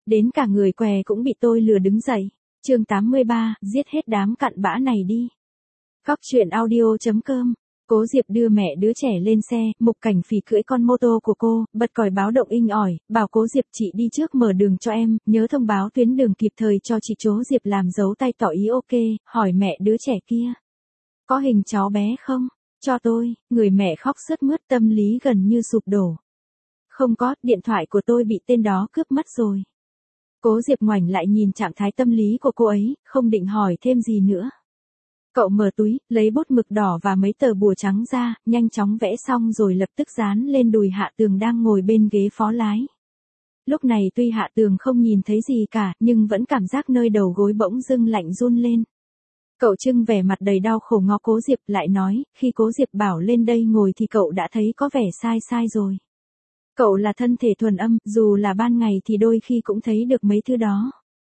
Đến cả người què cũng bị tôi lừa đứng dậy. Chương 83, giết hết đám cặn bã này đi. Cóc truyện audio.com. Cố Diệp đưa mẹ đứa trẻ lên xe, Mục Cảnh Phỉ cưỡi con mô tô của cô, bật còi báo động inh ỏi, bảo Cố Diệp chị đi trước mở đường cho em, nhớ thông báo tuyến đường kịp thời cho chị. Cố Diệp làm dấu tay tỏ ý ok, hỏi mẹ đứa trẻ kia. Có hình cháu bé không? Cho tôi. Người mẹ khóc sướt mướt, tâm lý gần như sụp đổ. Không có, điện thoại của tôi bị tên đó cướp mất rồi. Cố Diệp ngoảnh lại nhìn trạng thái tâm lý của cô ấy, không định hỏi thêm gì nữa. Cậu mở túi, lấy bút mực đỏ và mấy tờ bùa trắng ra, nhanh chóng vẽ xong rồi lập tức dán lên đùi Hạ Tường đang ngồi bên ghế phó lái. Lúc này tuy Hạ Tường không nhìn thấy gì cả, nhưng vẫn cảm giác nơi đầu gối bỗng dưng lạnh run lên. Cậu trưng vẻ mặt đầy đau khổ ngó Cố Diệp lại nói, khi Cố Diệp bảo lên đây ngồi thì cậu đã thấy có vẻ sai rồi. Cậu là thân thể thuần âm, dù là ban ngày thì đôi khi cũng thấy được mấy thứ đó.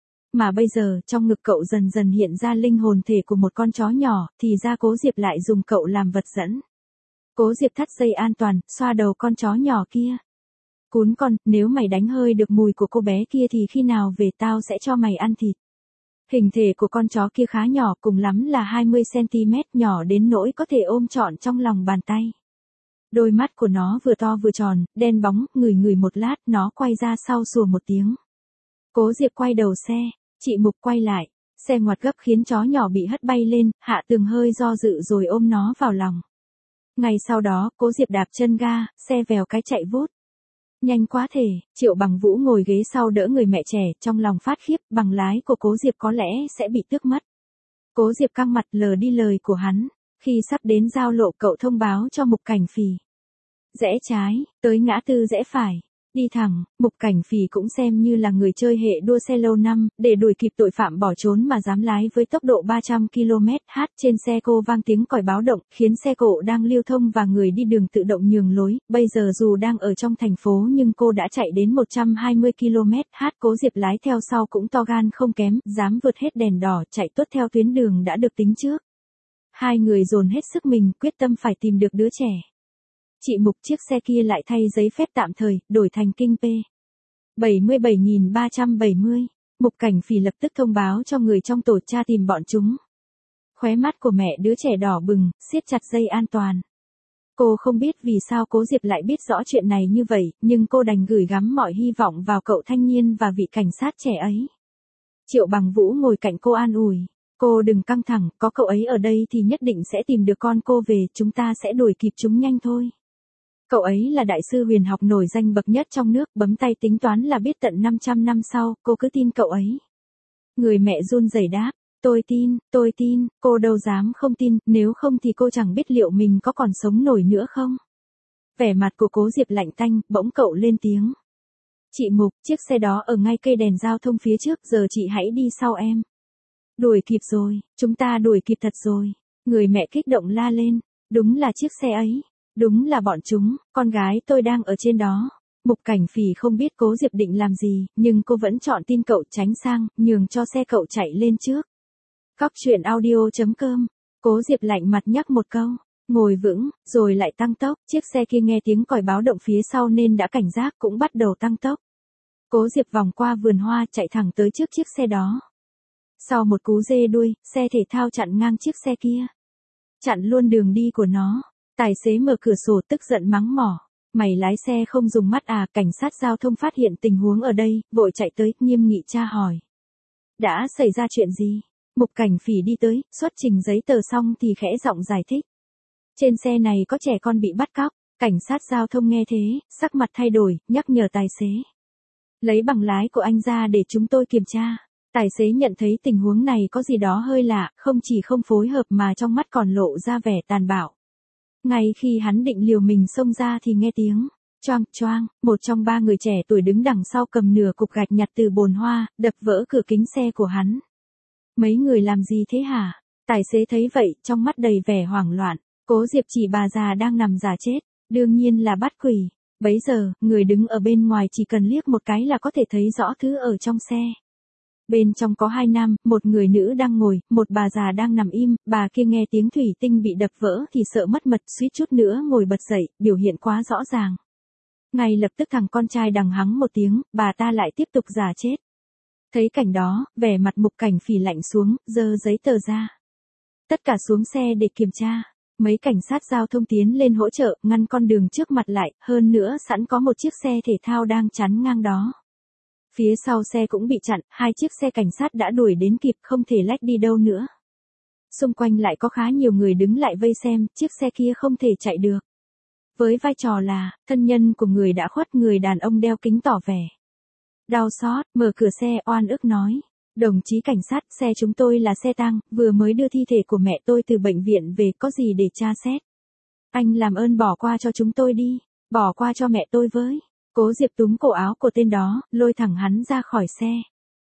Mà bây giờ, trong ngực cậu dần dần hiện ra linh hồn thể của một con chó nhỏ, thì ra Cố Diệp lại dùng cậu làm vật dẫn. Cố Diệp thắt dây an toàn, xoa đầu con chó nhỏ kia. Cún con, nếu mày đánh hơi được mùi của cô bé kia thì khi nào về tao sẽ cho mày ăn thịt. Hình thể của con chó kia khá nhỏ, cùng lắm là 20cm, nhỏ đến nỗi có thể ôm trọn trong lòng bàn tay. Đôi mắt của nó vừa to vừa tròn, đen bóng, ngửi một lát, nó quay ra sau sủa một tiếng. Cố Diệp quay đầu xe, chị Mục quay lại, xe ngoặt gấp khiến chó nhỏ bị hất bay lên, Hạ Tường hơi do dự rồi ôm nó vào lòng. Ngay sau đó, Cố Diệp đạp chân ga, xe vèo cái chạy vút. Nhanh quá thể, Triệu Bằng Vũ ngồi ghế sau đỡ người mẹ trẻ, trong lòng phát khiếp, bằng lái của Cố Diệp có lẽ sẽ bị tước mất. Cố Diệp căng mặt lờ đi lời của hắn. Khi sắp đến giao lộ cậu thông báo cho Mục Cảnh Phỉ. Rẽ trái, tới ngã tư rẽ phải. Đi thẳng, Mục Cảnh Phỉ cũng xem như là người chơi hệ đua xe lâu năm, để đuổi kịp tội phạm bỏ trốn mà dám lái với tốc độ 300 km/h. Trên xe cô vang tiếng còi báo động, khiến xe cộ đang lưu thông và người đi đường tự động nhường lối. Bây giờ dù đang ở trong thành phố nhưng cô đã chạy đến 120 km/h. Cố Diệp lái theo sau cũng to gan không kém, dám vượt hết đèn đỏ, chạy tuốt theo tuyến đường đã được tính trước. Hai người dồn hết sức mình, quyết tâm phải tìm được đứa trẻ. Chị Mục chiếc xe kia lại thay giấy phép tạm thời, đổi thành kinh P. 77.370. Mục Cảnh Phỉ lập tức thông báo cho người trong tổ tra tìm bọn chúng. Khóe mắt của mẹ đứa trẻ đỏ bừng, siết chặt dây an toàn. Cô không biết vì sao Cố Diệp lại biết rõ chuyện này như vậy, nhưng cô đành gửi gắm mọi hy vọng vào cậu thanh niên và vị cảnh sát trẻ ấy. Triệu Bằng Vũ ngồi cạnh cô an ủi. Cô đừng căng thẳng, có cậu ấy ở đây thì nhất định sẽ tìm được con cô về, chúng ta sẽ đuổi kịp chúng nhanh thôi. Cậu ấy là đại sư huyền học nổi danh bậc nhất trong nước, bấm tay tính toán là biết tận 500 năm sau, cô cứ tin cậu ấy. Người mẹ run rẩy đáp, tôi tin, cô đâu dám không tin, nếu không thì cô chẳng biết liệu mình có còn sống nổi nữa không. Vẻ mặt của Cố Diệp lạnh tanh, bỗng cậu lên tiếng. Chị Mục, chiếc xe đó ở ngay cây đèn giao thông phía trước, giờ chị hãy đi sau em. Đuổi kịp rồi, chúng ta đuổi kịp thật rồi. Người mẹ kích động la lên, đúng là chiếc xe ấy, đúng là bọn chúng, con gái tôi đang ở trên đó. Mục Cảnh Phỉ không biết Cố Diệp định làm gì, nhưng cô vẫn chọn tin cậu, tránh sang, nhường cho xe cậu chạy lên trước. Cóc truyện audio.com. Cố Diệp lạnh mặt nhắc một câu, ngồi vững, rồi lại tăng tốc. Chiếc xe kia nghe tiếng còi báo động phía sau nên đã cảnh giác, cũng bắt đầu tăng tốc. Cố Diệp vòng qua vườn hoa, chạy thẳng tới trước chiếc xe đó. Sau một cú dê đuôi, xe thể thao chặn ngang chiếc xe kia. Chặn luôn đường đi của nó. Tài xế mở cửa sổ tức giận mắng mỏ. Mày lái xe không dùng mắt à? Cảnh sát giao thông phát hiện tình huống ở đây, vội chạy tới, nghiêm nghị tra hỏi. Đã xảy ra chuyện gì? Mục Cảnh Phỉ đi tới, xuất trình giấy tờ xong thì khẽ giọng giải thích. Trên xe này có trẻ con bị bắt cóc. Cảnh sát giao thông nghe thế, sắc mặt thay đổi, nhắc nhở tài xế. Lấy bằng lái của anh ra để chúng tôi kiểm tra. Tài xế nhận thấy tình huống này có gì đó hơi lạ, không chỉ không phối hợp mà trong mắt còn lộ ra vẻ tàn bạo. Ngay khi hắn định liều mình xông ra thì nghe tiếng choang choang, một trong ba người trẻ tuổi đứng đằng sau cầm nửa cục gạch nhặt từ bồn hoa, đập vỡ cửa kính xe của hắn. Mấy người làm gì thế hả? Tài xế thấy vậy, trong mắt đầy vẻ hoảng loạn. Cố Diệp chỉ bà già đang nằm giả chết, đương nhiên là bắt quỷ. Bấy giờ, người đứng ở bên ngoài chỉ cần liếc một cái là có thể thấy rõ thứ ở trong xe. Bên trong có hai nam, một người nữ đang ngồi, một bà già đang nằm im, bà kia nghe tiếng thủy tinh bị đập vỡ thì sợ mất mật, suýt chút nữa ngồi bật dậy, biểu hiện quá rõ ràng. Ngay lập tức thằng con trai đằng hắng một tiếng, bà ta lại tiếp tục giả chết. Thấy cảnh đó, vẻ mặt Mục Cảnh Phỉ lạnh xuống, giơ giấy tờ ra. Tất cả xuống xe để kiểm tra. Mấy cảnh sát giao thông tiến lên hỗ trợ, ngăn con đường trước mặt lại, hơn nữa sẵn có một chiếc xe thể thao đang chắn ngang đó. Phía sau xe cũng bị chặn, 2 chiếc xe cảnh sát đã đuổi đến kịp, không thể lách đi đâu nữa. Xung quanh lại có khá nhiều người đứng lại vây xem, chiếc xe kia không thể chạy được. Với vai trò là thân nhân của người đã khuất, người đàn ông đeo kính tỏ vẻ đau xót, mở cửa xe oan ức nói. Đồng chí cảnh sát, xe chúng tôi là xe tang, vừa mới đưa thi thể của mẹ tôi từ bệnh viện về, có gì để tra xét. Anh làm ơn bỏ qua cho chúng tôi đi, bỏ qua cho mẹ tôi với. Cố Diệp túm cổ áo của tên đó, lôi thẳng hắn ra khỏi xe.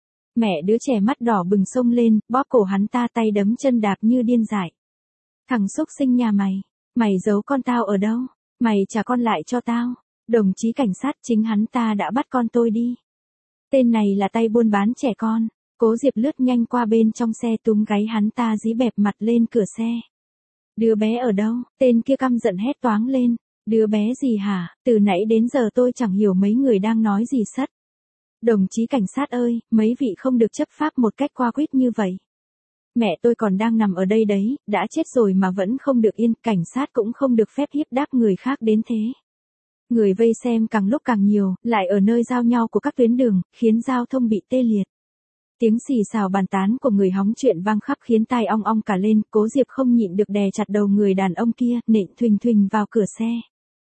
Mẹ đứa trẻ mắt đỏ bừng xông lên, bóp cổ hắn ta, tay đấm chân đạp như điên dại. Thằng xúc sinh nhà mày giấu con tao ở đâu? Mày trả con lại cho tao. Đồng chí cảnh sát, chính hắn ta đã bắt con tôi đi. Tên này là tay buôn bán trẻ con. Cố Diệp lướt nhanh qua bên trong xe, túm gáy hắn ta dí bẹp mặt lên cửa xe. Đứa bé ở đâu? Tên kia căm giận hét toáng lên. Đứa bé gì hả? Từ nãy đến giờ tôi chẳng hiểu mấy người đang nói gì sất. Đồng chí cảnh sát ơi, mấy vị không được chấp pháp một cách qua quýt như vậy. Mẹ tôi còn đang nằm ở đây đấy, đã chết rồi mà vẫn không được yên, cảnh sát cũng không được phép hiếp đáp người khác đến thế. Người vây xem càng lúc càng nhiều, lại ở nơi giao nhau của các tuyến đường, khiến giao thông bị tê liệt. Tiếng xì xào bàn tán của người hóng chuyện vang khắp khiến tai ong ong cả lên, Cố Diệp không nhịn được đè chặt đầu người đàn ông kia, nện thuình thuình vào cửa xe.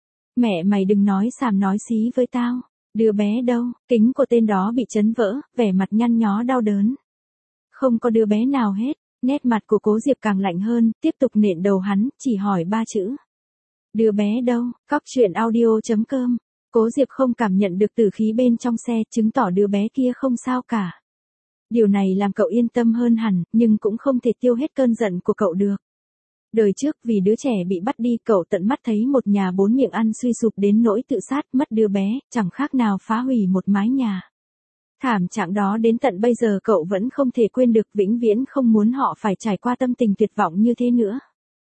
Mẹ mày đừng nói xàm nói xí với tao. Đứa bé đâu? Kính của tên đó bị chấn vỡ, vẻ mặt nhăn nhó đau đớn. Không có đứa bé nào hết. Nét mặt của Cố Diệp càng lạnh hơn, tiếp tục nện đầu hắn, chỉ hỏi 3 chữ. Đứa bé đâu? Cóc truyện audio.com. Cố Diệp không cảm nhận được tử khí bên trong xe, chứng tỏ đứa bé kia không sao cả. Điều này làm cậu yên tâm hơn hẳn, nhưng cũng không thể tiêu hết cơn giận của cậu được. Đời trước vì đứa trẻ bị bắt đi, cậu tận mắt thấy một nhà 4 miệng ăn suy sụp đến nỗi tự sát, mất đứa bé, chẳng khác nào phá hủy một mái nhà. Thảm trạng đó đến tận bây giờ cậu vẫn không thể quên được, vĩnh viễn không muốn họ phải trải qua tâm tình tuyệt vọng như thế nữa.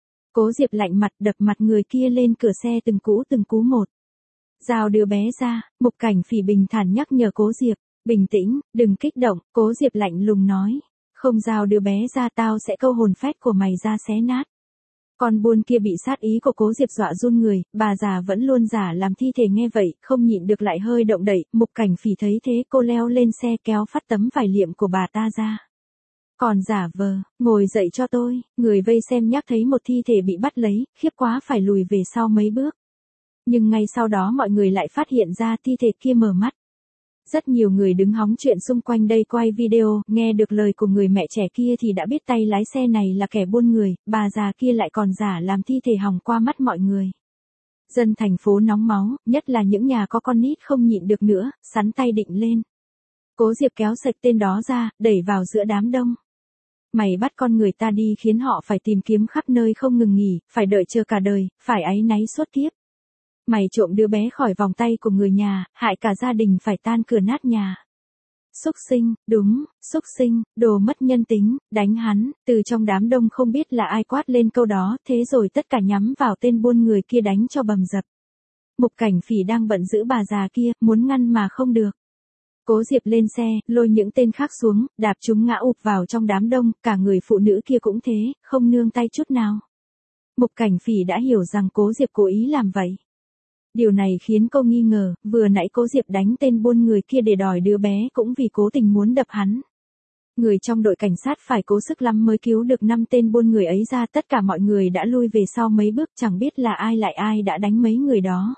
Cố Diệp lạnh mặt, đập mặt người kia lên cửa xe từng cú một. Giao đứa bé ra, Mục Cảnh Phỉ bình thản nhắc nhở Cố Diệp. Bình tĩnh, đừng kích động, Cố Diệp lạnh lùng nói. Không giao đứa bé ra tao sẽ câu hồn phách của mày ra xé nát. Con buôn kia bị sát ý của Cố Diệp dọa run người, bà già vẫn luôn giả làm thi thể nghe vậy, không nhịn được lại hơi động đậy, Mục Cảnh Phỉ thấy thế cô leo lên xe kéo phát tấm vải liệm của bà ta ra. Còn giả vờ, ngồi dậy cho tôi, người vây xem nhắc thấy một thi thể bị bắt lấy, khiếp quá phải lùi về sau mấy bước. Nhưng ngay sau đó mọi người lại phát hiện ra thi thể kia mở mắt. Rất nhiều người đứng hóng chuyện xung quanh đây quay video, nghe được lời của người mẹ trẻ kia thì đã biết tay lái xe này là kẻ buôn người, bà già kia lại còn giả làm thi thể hỏng qua mắt mọi người. Dân thành phố nóng máu, nhất là những nhà có con nít không nhịn được nữa, sắn tay định lên. Cố Diệp kéo sạch tên đó ra, đẩy vào giữa đám đông. Mày bắt con người ta đi khiến họ phải tìm kiếm khắp nơi không ngừng nghỉ, phải đợi chờ cả đời, phải áy náy suốt kiếp. Mày trộm đứa bé khỏi vòng tay của người nhà, hại cả gia đình phải tan cửa nát nhà. Xúc sinh, đúng, xúc sinh, đồ mất nhân tính, đánh hắn, từ trong đám đông không biết là ai quát lên câu đó, thế rồi tất cả nhắm vào tên buôn người kia đánh cho bầm dập. Mục Cảnh Phỉ đang bận giữ bà già kia, muốn ngăn mà không được. Cố Diệp lên xe, lôi những tên khác xuống, đạp chúng ngã ụp vào trong đám đông, cả người phụ nữ kia cũng thế, không nương tay chút nào. Mục Cảnh Phỉ đã hiểu rằng Cố Diệp cố ý làm vậy. Điều này khiến cô nghi ngờ, vừa nãy Cố Diệp đánh tên buôn người kia để đòi đứa bé cũng vì cố tình muốn đập hắn. Người trong đội cảnh sát phải cố sức lắm mới cứu được 5 tên buôn người ấy ra, tất cả mọi người đã lui về sau mấy bước, chẳng biết là ai đã đánh mấy người đó.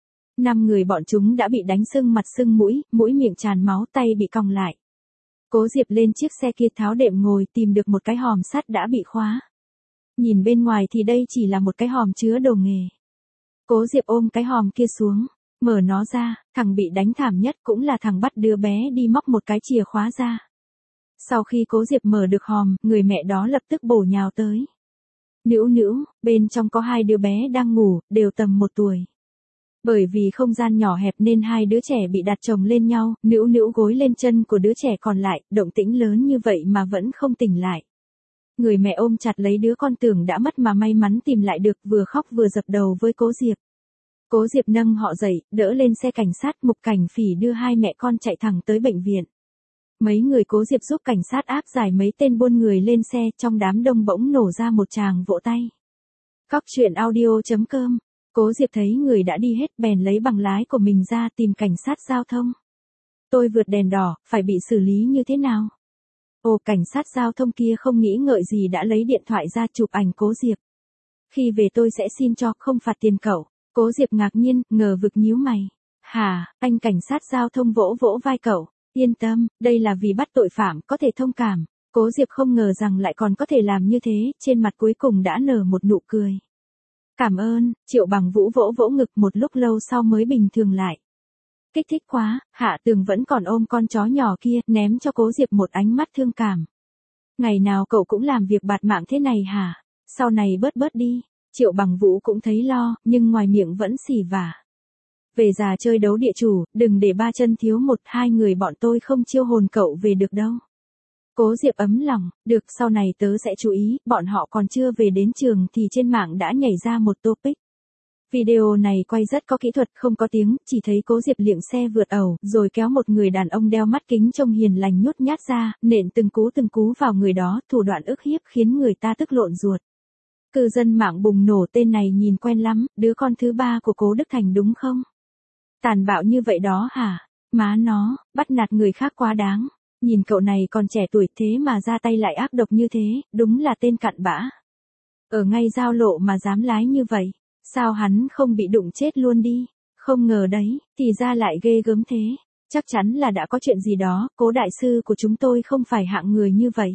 5 người bọn chúng đã bị đánh sưng mặt sưng mũi, mũi miệng tràn máu, tay bị còng lại. Cố Diệp lên chiếc xe kia tháo đệm ngồi, tìm được một cái hòm sắt đã bị khóa. Nhìn bên ngoài thì đây chỉ là một cái hòm chứa đồ nghề. Cố Diệp ôm cái hòm kia xuống, mở nó ra, thằng bị đánh thảm nhất cũng là thằng bắt đứa bé đi móc một cái chìa khóa ra. Sau khi Cố Diệp mở được hòm, người mẹ đó lập tức bổ nhào tới. Nữu nữu, bên trong có 2 đứa bé đang ngủ, đều tầm 1 tuổi. Bởi vì không gian nhỏ hẹp nên 2 đứa trẻ bị đặt chồng lên nhau, nữu nữu gối lên chân của đứa trẻ còn lại, động tĩnh lớn như vậy mà vẫn không tỉnh lại. Người mẹ ôm chặt lấy đứa con tưởng đã mất mà may mắn tìm lại được, vừa khóc vừa dập đầu với Cố Diệp. Cố Diệp nâng họ dậy, đỡ lên xe cảnh sát, Mục Cảnh Phỉ đưa hai mẹ con chạy thẳng tới bệnh viện. Mấy người Cố Diệp giúp cảnh sát áp giải mấy tên buôn người lên xe, trong đám đông bỗng nổ ra một tràng vỗ tay. Cóc truyện audio.com. Cố Diệp thấy người đã đi hết bèn lấy bằng lái của mình ra tìm cảnh sát giao thông. Tôi vượt đèn đỏ, phải bị xử lý như thế nào? Ồ, cảnh sát giao thông kia không nghĩ ngợi gì đã lấy điện thoại ra chụp ảnh Cố Diệp. Khi về tôi sẽ xin cho, không phạt tiền cậu. Cố Diệp ngạc nhiên, ngờ vực nhíu mày. Hả, anh cảnh sát giao thông vỗ vỗ vai cậu. Yên tâm, đây là vì bắt tội phạm, có thể thông cảm. Cố Diệp không ngờ rằng lại còn có thể làm như thế, trên mặt cuối cùng đã nở một nụ cười. Cảm ơn, Triệu Bằng Vũ vỗ vỗ ngực một lúc lâu sau mới bình thường lại. Kích thích quá, Hạ Tường vẫn còn ôm con chó nhỏ kia, ném cho Cố Diệp một ánh mắt thương cảm. Ngày nào cậu cũng làm việc bạt mạng thế này hả? Sau này bớt bớt đi. Triệu Bằng Vũ cũng thấy lo, nhưng ngoài miệng vẫn xì vả. Về già chơi đấu địa chủ, đừng để ba chân thiếu một hai người bọn tôi không chiêu hồn cậu về được đâu. Cố Diệp ấm lòng, được sau này tớ sẽ chú ý, bọn họ còn chưa về đến trường thì trên mạng đã nhảy ra một topic. Video này quay rất có kỹ thuật, không có tiếng, chỉ thấy Cố Diệp liệng xe vượt ẩu, rồi kéo một người đàn ông đeo mắt kính trông hiền lành nhút nhát ra, nện từng cú vào người đó, thủ đoạn ức hiếp khiến người ta tức lộn ruột. Cư dân mạng bùng nổ, tên này nhìn quen lắm, đứa con thứ ba của Cố Đức Thành đúng không? Tàn bạo như vậy đó hả? Má nó, bắt nạt người khác quá đáng. Nhìn cậu này còn trẻ tuổi thế mà ra tay lại ác độc như thế, đúng là tên cặn bã. Ở ngay giao lộ mà dám lái như vậy, sao hắn không bị đụng chết luôn đi? Không ngờ đấy, thì ra lại ghê gớm thế. Chắc chắn là đã có chuyện gì đó, Cố đại sư của chúng tôi không phải hạng người như vậy.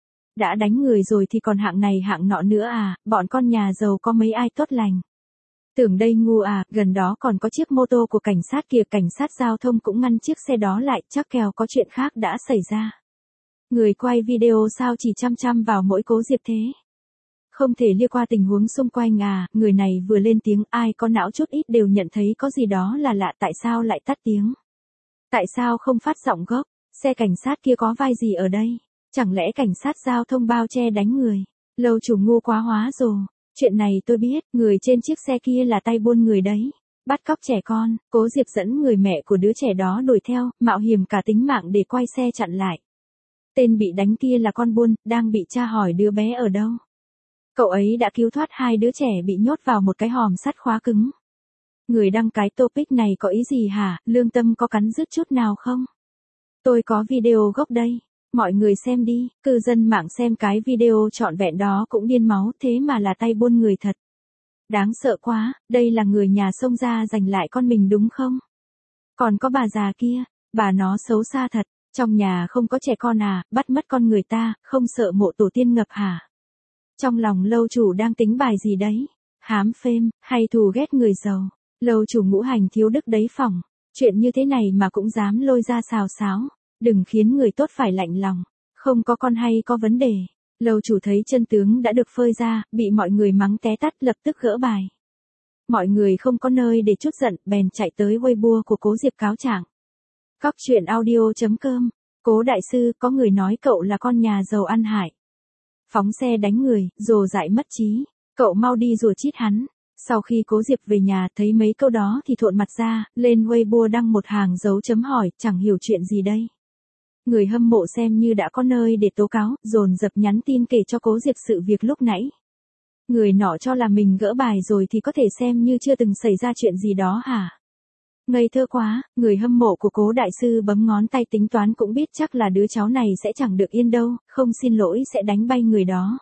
Đã đánh người rồi thì còn hạng này hạng nọ nữa à, bọn con nhà giàu có mấy ai tốt lành. Tưởng đây ngu à, gần đó còn có chiếc mô tô của cảnh sát kìa, cảnh sát giao thông cũng ngăn chiếc xe đó lại, chắc kèo có chuyện khác đã xảy ra. Người quay video sao chỉ chăm chăm vào mỗi Cố Diệp thế? Không thể liếc qua tình huống xung quanh à, người này vừa lên tiếng ai có não chút ít đều nhận thấy có gì đó là lạ, tại sao lại tắt tiếng? Tại sao không phát giọng gốc? Xe cảnh sát kia có vai gì ở đây? Chẳng lẽ cảnh sát giao thông bao che đánh người? Lâu chủ ngu quá hóa rồi. Chuyện này tôi biết, người trên chiếc xe kia là tay buôn người đấy. Bắt cóc trẻ con, Cố Diệp dẫn người mẹ của đứa trẻ đó đuổi theo, mạo hiểm cả tính mạng để quay xe chặn lại. Tên bị đánh kia là con buôn, đang bị tra hỏi đứa bé ở đâu. Cậu ấy đã cứu thoát hai đứa trẻ bị nhốt vào một cái hòm sắt khóa cứng. Người đăng cái topic này có ý gì hả, lương tâm có cắn rứt chút nào không? Tôi có video gốc đây. Mọi người xem đi, cư dân mạng xem cái video trọn vẹn đó cũng điên máu, thế mà là tay buôn người thật. Đáng sợ quá, đây là người nhà xông ra giành lại con mình đúng không? Còn có bà già kia, bà nó xấu xa thật, trong nhà không có trẻ con à, bắt mất con người ta, không sợ mộ tổ tiên ngập hả? Trong lòng lâu chủ đang tính bài gì đấy? Hám phêm, hay thù ghét người giàu? Lâu chủ ngũ hành thiếu đức đấy phỏng, chuyện như thế này mà cũng dám lôi ra xào xáo. Đừng khiến người tốt phải lạnh lòng. Không có con hay có vấn đề. Lâu chủ thấy chân tướng đã được phơi ra, bị mọi người mắng té tát lập tức gỡ bài. Mọi người không có nơi để trút giận, bèn chạy tới Weibo của Cố Diệp cáo trạng. Cóc truyện audio.com. Cố đại sư, có người nói cậu là con nhà giàu ăn hại. Phóng xe đánh người, rồ dại mất trí. Cậu mau đi rùa chít hắn. Sau khi Cố Diệp về nhà thấy mấy câu đó thì thộn mặt ra, lên Weibo đăng một hàng dấu chấm hỏi, chẳng hiểu chuyện gì đây. Người hâm mộ xem như đã có nơi để tố cáo, dồn dập nhắn tin kể cho Cố Diệp sự việc lúc nãy. Người nọ cho là mình gỡ bài rồi thì có thể xem như chưa từng xảy ra chuyện gì đó hả? Ngây thơ quá, người hâm mộ của Cố đại sư bấm ngón tay tính toán cũng biết chắc là đứa cháu này sẽ chẳng được yên đâu, không xin lỗi sẽ đánh bay người đó.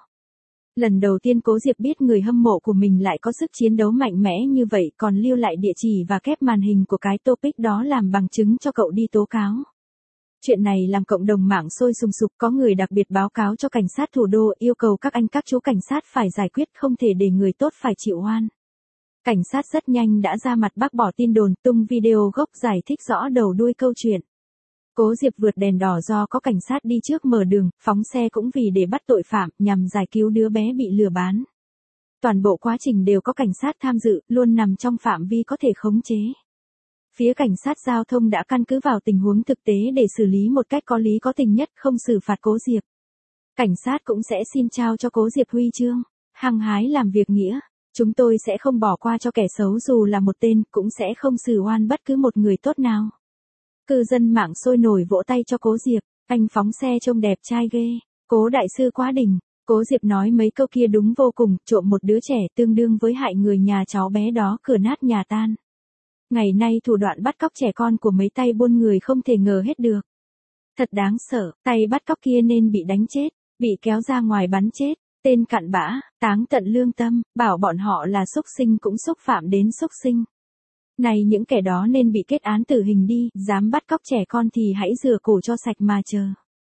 Lần đầu tiên Cố Diệp biết người hâm mộ của mình lại có sức chiến đấu mạnh mẽ như vậy, còn lưu lại địa chỉ và kép màn hình của cái topic đó làm bằng chứng cho cậu đi tố cáo. Chuyện này làm cộng đồng mạng sôi sùng sục, có người đặc biệt báo cáo cho cảnh sát thủ đô, yêu cầu các anh các chú cảnh sát phải giải quyết, không thể để người tốt phải chịu oan. Cảnh sát rất nhanh đã ra mặt bác bỏ tin đồn, tung video gốc giải thích rõ đầu đuôi câu chuyện. Cố Diệp vượt đèn đỏ do có cảnh sát đi trước mở đường, phóng xe cũng vì để bắt tội phạm, nhằm giải cứu đứa bé bị lừa bán. Toàn bộ quá trình đều có cảnh sát tham dự, luôn nằm trong phạm vi có thể khống chế. Phía cảnh sát giao thông đã căn cứ vào tình huống thực tế để xử lý một cách có lý có tình nhất, không xử phạt Cố Diệp. Cảnh sát cũng sẽ xin trao cho Cố Diệp huy chương, hăng hái làm việc nghĩa. Chúng tôi sẽ không bỏ qua cho kẻ xấu dù là một tên, cũng sẽ không xử oan bất cứ một người tốt nào. Cư dân mạng sôi nổi vỗ tay cho Cố Diệp, anh phóng xe trông đẹp trai ghê, Cố đại sư quá đỉnh. Cố Diệp nói mấy câu kia đúng vô cùng, trộm một đứa trẻ tương đương với hại người nhà cháu bé đó cửa nát nhà tan. Ngày nay thủ đoạn bắt cóc trẻ con của mấy tay buôn người không thể ngờ hết được. Thật đáng sợ, tay bắt cóc kia nên bị đánh chết, bị kéo ra ngoài bắn chết, tên cặn bã, táng tận lương tâm, bảo bọn họ là xúc sinh cũng xúc phạm đến xúc sinh. Này những kẻ đó nên bị kết án tử hình đi, dám bắt cóc trẻ con thì hãy rửa cổ cho sạch mà chờ.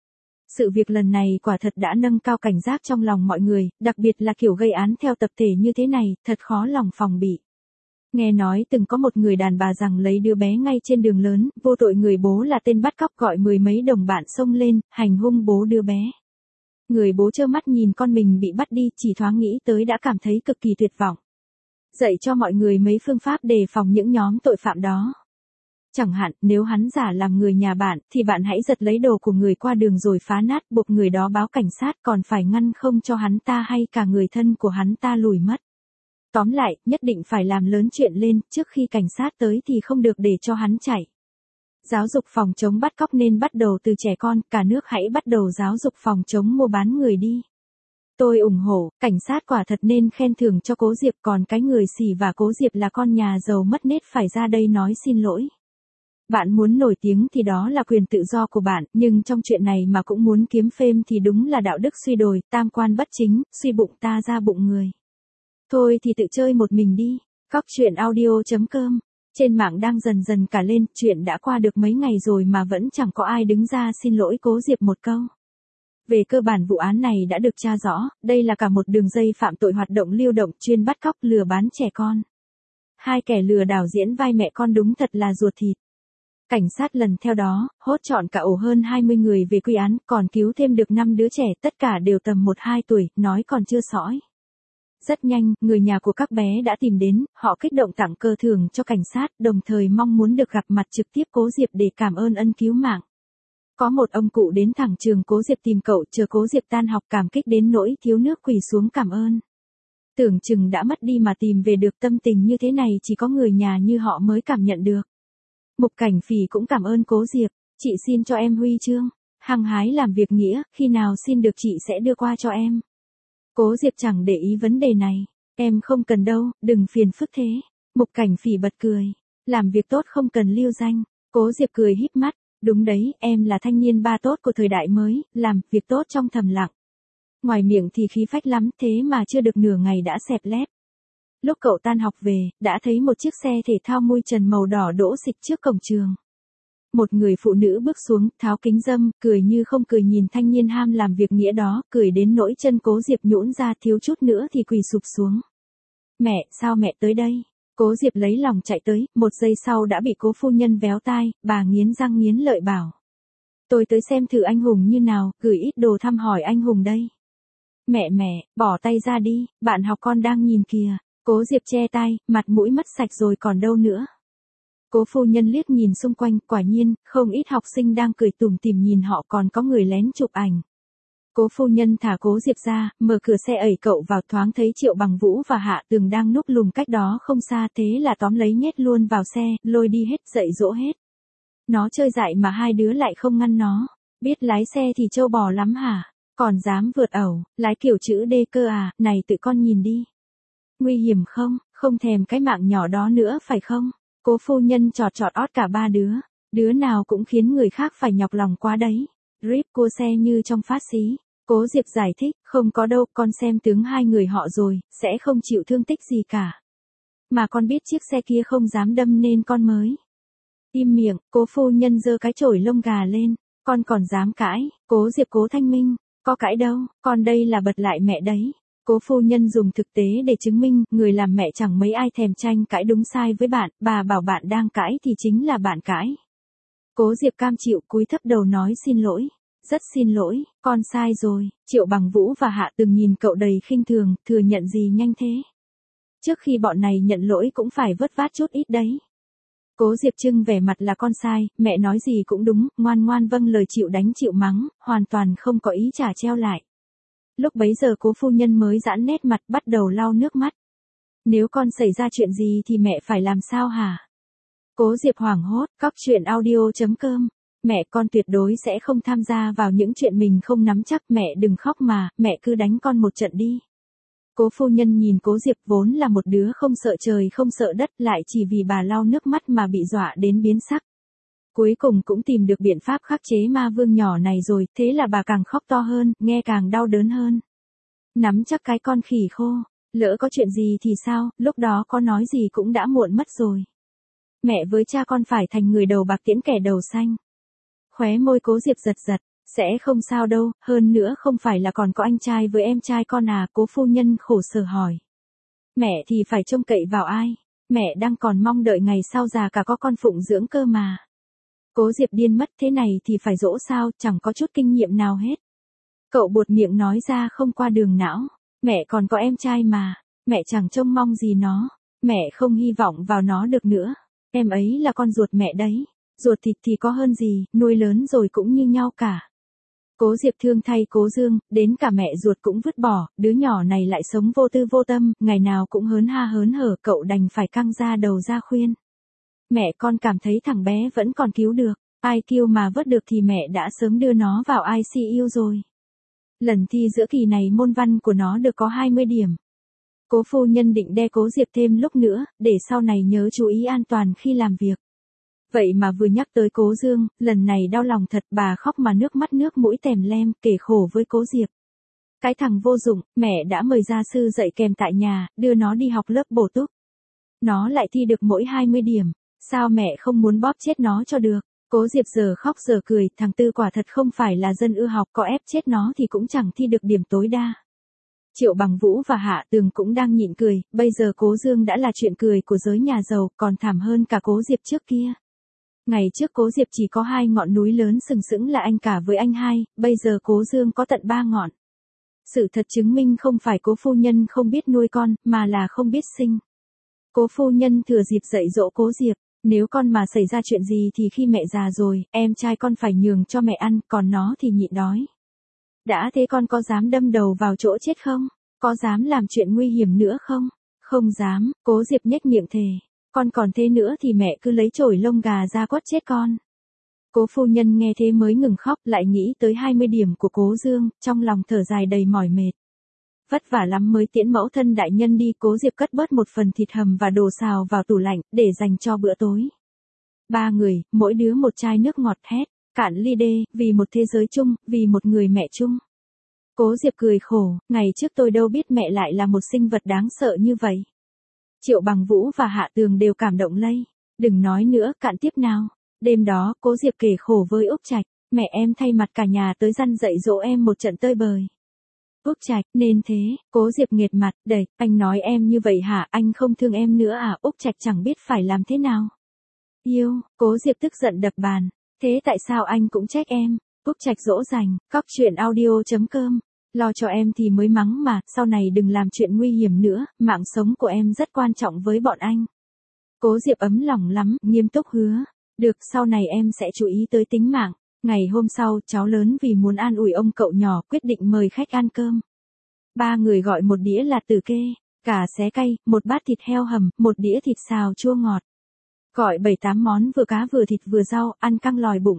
Sự việc lần này quả thật đã nâng cao cảnh giác trong lòng mọi người, đặc biệt là kiểu gây án theo tập thể như thế này, thật khó lòng phòng bị. Nghe nói từng có một người đàn bà rằng lấy đứa bé ngay trên đường lớn, vô tội người bố là tên bắt cóc gọi mười mấy đồng bạn xông lên, hành hung bố đứa bé. Người bố trơ mắt nhìn con mình bị bắt đi, chỉ thoáng nghĩ tới đã cảm thấy cực kỳ tuyệt vọng. Dạy cho mọi người mấy phương pháp đề phòng những nhóm tội phạm đó. Chẳng hạn, nếu hắn giả làm người nhà bạn, thì bạn hãy giật lấy đồ của người qua đường rồi phá nát, buộc người đó báo cảnh sát, còn phải ngăn không cho hắn ta hay cả người thân của hắn ta lùi mất. Tóm lại, nhất định phải làm lớn chuyện lên, trước khi cảnh sát tới thì không được để cho hắn chạy. Giáo dục phòng chống bắt cóc nên bắt đầu từ trẻ con, cả nước hãy bắt đầu giáo dục phòng chống mua bán người đi. Tôi ủng hộ, cảnh sát quả thật nên khen thưởng cho Cố Diệp, còn cái người xỉ và Cố Diệp là con nhà giàu mất nết phải ra đây nói xin lỗi. Bạn muốn nổi tiếng thì đó là quyền tự do của bạn, nhưng trong chuyện này mà cũng muốn kiếm fame thì đúng là đạo đức suy đồi, tam quan bất chính, suy bụng ta ra bụng người. Thôi thì tự chơi một mình đi. Cóc truyện audio.com. Trên mạng đang dần dần cả lên, chuyện đã qua được mấy ngày rồi mà vẫn chẳng có ai đứng ra xin lỗi Cố Diệp một câu. Về cơ bản vụ án này đã được tra rõ, đây là cả một đường dây phạm tội hoạt động lưu động chuyên bắt cóc lừa bán trẻ con. Hai kẻ lừa đảo diễn vai mẹ con đúng thật là ruột thịt. Cảnh sát lần theo đó, hốt trọn cả ổ hơn 20 người về quy án, còn cứu thêm được 5 đứa trẻ, tất cả đều tầm 1-2 tuổi, nói còn chưa sõi. Rất nhanh, người nhà của các bé đã tìm đến, họ kích động tặng cờ thưởng cho cảnh sát, đồng thời mong muốn được gặp mặt trực tiếp Cố Diệp để cảm ơn ân cứu mạng. Có một ông cụ đến thẳng trường Cố Diệp tìm cậu, chờ Cố Diệp tan học cảm kích đến nỗi thiếu nước quỳ xuống cảm ơn. Tưởng chừng đã mất đi mà tìm về được tâm tình như thế này chỉ có người nhà như họ mới cảm nhận được. Mục Cảnh Phỉ cũng cảm ơn Cố Diệp, chị xin cho em huy chương, hăng hái làm việc nghĩa, khi nào xin được chị sẽ đưa qua cho em. Cố Diệp chẳng để ý vấn đề này, em không cần đâu, đừng phiền phức thế. Mục Cảnh Phỉ bật cười, làm việc tốt không cần lưu danh. Cố Diệp cười híp mắt, đúng đấy, em là thanh niên ba tốt của thời đại mới, làm việc tốt trong thầm lặng. Ngoài miệng thì khí phách lắm, thế mà chưa được nửa ngày đã xẹp lép. Lúc cậu tan học về, đã thấy một chiếc xe thể thao mui trần màu đỏ đỗ xịch trước cổng trường. Một người phụ nữ bước xuống, tháo kính râm, cười như không cười nhìn thanh niên ham làm việc nghĩa đó, cười đến nỗi chân Cố Diệp nhũn ra thiếu chút nữa thì quỳ sụp xuống. Mẹ, sao mẹ tới đây? Cố Diệp lấy lòng chạy tới, một giây sau đã bị Cố phu nhân véo tai, bà nghiến răng nghiến lợi bảo. Tôi tới xem thử anh Hùng như nào, gửi ít đồ thăm hỏi anh Hùng đây. Mẹ, bỏ tay ra đi, bạn học con đang nhìn kìa. Cố Diệp che tay, mặt mũi mất sạch rồi còn đâu nữa. Cố phu nhân liếc nhìn xung quanh, quả nhiên, không ít học sinh đang cười tủm tỉm nhìn họ, còn có người lén chụp ảnh. Cố phu nhân thả Cố Diệp ra, mở cửa xe ẩy cậu vào, thoáng thấy Triệu Bằng Vũ và Hạ Tường đang núp lùm cách đó không xa, thế là tóm lấy nhét luôn vào xe, lôi đi hết, dạy dỗ hết. Nó chơi dại mà hai đứa lại không ngăn nó. Biết lái xe thì trâu bò lắm hả? Còn dám vượt ẩu, lái kiểu chữ D cơ à, này tự con nhìn đi. Nguy hiểm không, không thèm cái mạng nhỏ đó nữa phải không? Cố phu nhân chọt ót cả ba đứa nào cũng khiến người khác phải nhọc lòng quá đấy. Rip cua xe như trong phát xí. Cố Diệp giải thích, không có đâu, con xem tướng hai người họ rồi, sẽ không chịu thương tích gì cả. Mà con biết chiếc xe kia không dám đâm nên con mới. Im miệng, cố phu nhân giơ cái chổi lông gà lên, con còn dám cãi, Cố Diệp cố thanh minh, có cãi đâu, con đây là bật lại mẹ đấy. Cố phu nhân dùng thực tế để chứng minh, người làm mẹ chẳng mấy ai thèm tranh cãi đúng sai với bạn, bà bảo bạn đang cãi thì chính là bạn cãi. Cố Diệp cam chịu cúi thấp đầu nói xin lỗi. Rất xin lỗi, con sai rồi. Triệu Bằng Vũ và Hạ Tường nhìn cậu đầy khinh thường, thừa nhận gì nhanh thế. Trước khi bọn này nhận lỗi cũng phải vất vát chút ít đấy. Cố Diệp trưng vẻ mặt là con sai, mẹ nói gì cũng đúng, ngoan ngoan vâng lời chịu đánh chịu mắng, hoàn toàn không có ý trả treo lại. Lúc bấy giờ cố phu nhân mới giãn nét mặt bắt đầu lau nước mắt. Nếu con xảy ra chuyện gì thì mẹ phải làm sao hả? Cố Diệp hoảng hốt, cóc truyện audio.com. Mẹ con tuyệt đối sẽ không tham gia vào những chuyện mình không nắm chắc, mẹ đừng khóc mà, mẹ cứ đánh con một trận đi. Cố phu nhân nhìn Cố Diệp vốn là một đứa không sợ trời không sợ đất, lại chỉ vì bà lau nước mắt mà bị dọa đến biến sắc. Cuối cùng cũng tìm được biện pháp khắc chế ma vương nhỏ này rồi, thế là bà càng khóc to hơn, nghe càng đau đớn hơn. Nắm chắc cái con khỉ khô, lỡ có chuyện gì thì sao, lúc đó có nói gì cũng đã muộn mất rồi. Mẹ với cha con phải thành người đầu bạc tiễn kẻ đầu xanh. Khóe môi Cố Diệp giật giật, sẽ không sao đâu, hơn nữa không phải là còn có anh trai với em trai con à, Cố phu nhân khổ sở hỏi. Mẹ thì phải trông cậy vào ai, mẹ đang còn mong đợi ngày sau già cả có con phụng dưỡng cơ mà. Cố Diệp điên mất, thế này thì phải dỗ sao, chẳng có chút kinh nghiệm nào hết. Cậu buột miệng nói ra không qua đường não, mẹ còn có em trai mà, mẹ chẳng trông mong gì nó, mẹ không hy vọng vào nó được nữa, em ấy là con ruột mẹ đấy, ruột thịt thì có hơn gì, nuôi lớn rồi cũng như nhau cả. Cố Diệp thương thay Cố Dương, đến cả mẹ ruột cũng vứt bỏ, đứa nhỏ này lại sống vô tư vô tâm, ngày nào cũng hớn ha hớn hở, cậu đành phải căng ra đầu ra khuyên. Mẹ con cảm thấy thằng bé vẫn còn cứu được, ai kêu mà vớt được thì mẹ đã sớm đưa nó vào ICU rồi. Lần thi giữa kỳ này môn văn của nó được có 20 điểm. Cố phu nhân định đe Cố Diệp thêm lúc nữa, để sau này nhớ chú ý an toàn khi làm việc. Vậy mà vừa nhắc tới Cố Dương, lần này đau lòng thật, bà khóc mà nước mắt nước mũi tèm lem, kể khổ với Cố Diệp. Cái thằng vô dụng, mẹ đã mời gia sư dạy kèm tại nhà, đưa nó đi học lớp bổ túc. Nó lại thi được mỗi 20 điểm, sao mẹ không muốn bóp chết nó cho được? Cố Diệp giờ khóc giờ cười, thằng Tư quả thật không phải là dân ưa học, có ép chết nó thì cũng chẳng thi được điểm tối đa. Triệu Bằng Vũ và Hạ Tường cũng đang nhịn cười, bây giờ Cố Dương đã là chuyện cười của giới nhà giàu, còn thảm hơn cả Cố Diệp trước kia. Ngày trước Cố Diệp chỉ có 2 ngọn núi lớn sừng sững là anh cả với anh hai, bây giờ Cố Dương có tận 3 ngọn. Sự thật chứng minh không phải Cố phu nhân không biết nuôi con, mà là không biết sinh. Cố phu nhân thừa dịp dạy dỗ Cố Diệp, nếu con mà xảy ra chuyện gì thì khi mẹ già rồi, em trai con phải nhường cho mẹ ăn, còn nó thì nhịn đói. Đã thế con có dám đâm đầu vào chỗ chết không? Có dám làm chuyện nguy hiểm nữa không? Không dám, Cố Diệp nhếch miệng thề. Con còn thế nữa thì mẹ cứ lấy chổi lông gà ra quất chết con. Cố phu nhân nghe thế mới ngừng khóc, lại nghĩ tới 20 điểm của Cố Dương, trong lòng thở dài đầy mỏi mệt. Vất vả lắm mới tiễn mẫu thân đại nhân đi, Cố Diệp cất bớt một phần thịt hầm và đồ xào vào tủ lạnh, để dành cho bữa tối. 3 người, mỗi đứa một chai nước ngọt hét, cạn ly đê, vì một thế giới chung, vì một người mẹ chung. Cố Diệp cười khổ, ngày trước tôi đâu biết mẹ lại là một sinh vật đáng sợ như vậy. Triệu Bằng Vũ và Hạ Tường đều cảm động lây. Đừng nói nữa, cạn tiếp nào. Đêm đó, Cố Diệp kể khổ với Úc Trạch, mẹ em thay mặt cả nhà tới răn dạy dỗ em một trận tơi bời. Úc Trạch, nên thế, Cố Diệp nghệt mặt, đẩy, anh nói em như vậy hả, anh không thương em nữa à? Úc Trạch chẳng biết phải làm thế nào. Yêu, Cố Diệp tức giận đập bàn, thế tại sao anh cũng trách em? Úc Trạch dỗ dành, cóc truyện audio.com. Lo cho em thì mới mắng mà, sau này đừng làm chuyện nguy hiểm nữa, mạng sống của em rất quan trọng với bọn anh. Cố Diệp ấm lòng lắm, nghiêm túc hứa. Được, sau này em sẽ chú ý tới tính mạng. Ngày hôm sau, cháu lớn vì muốn an ủi ông cậu nhỏ quyết định mời khách ăn cơm. 3 người gọi một đĩa lạt tử kê, cả xé cay, một bát thịt heo hầm, một đĩa thịt xào chua ngọt. Gọi 7-8 món vừa cá vừa thịt vừa rau, ăn căng lòi bụng.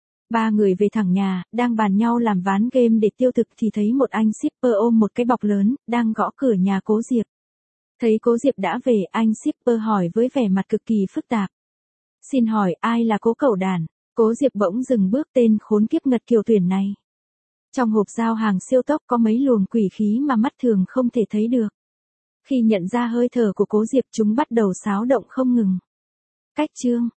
3 người về thẳng nhà, đang bàn nhau làm ván game để tiêu thực thì thấy một anh shipper ôm một cái bọc lớn, đang gõ cửa nhà Cố Diệp. Thấy Cố Diệp đã về, anh shipper hỏi với vẻ mặt cực kỳ phức tạp. Xin hỏi, ai là Cố cẩu đàn? Cố Diệp bỗng dừng bước, tên khốn kiếp Ngật Kiều Tuyển này. Trong hộp giao hàng siêu tốc có mấy luồng quỷ khí mà mắt thường không thể thấy được. Khi nhận ra hơi thở của Cố Diệp, chúng bắt đầu xáo động không ngừng. Cách chương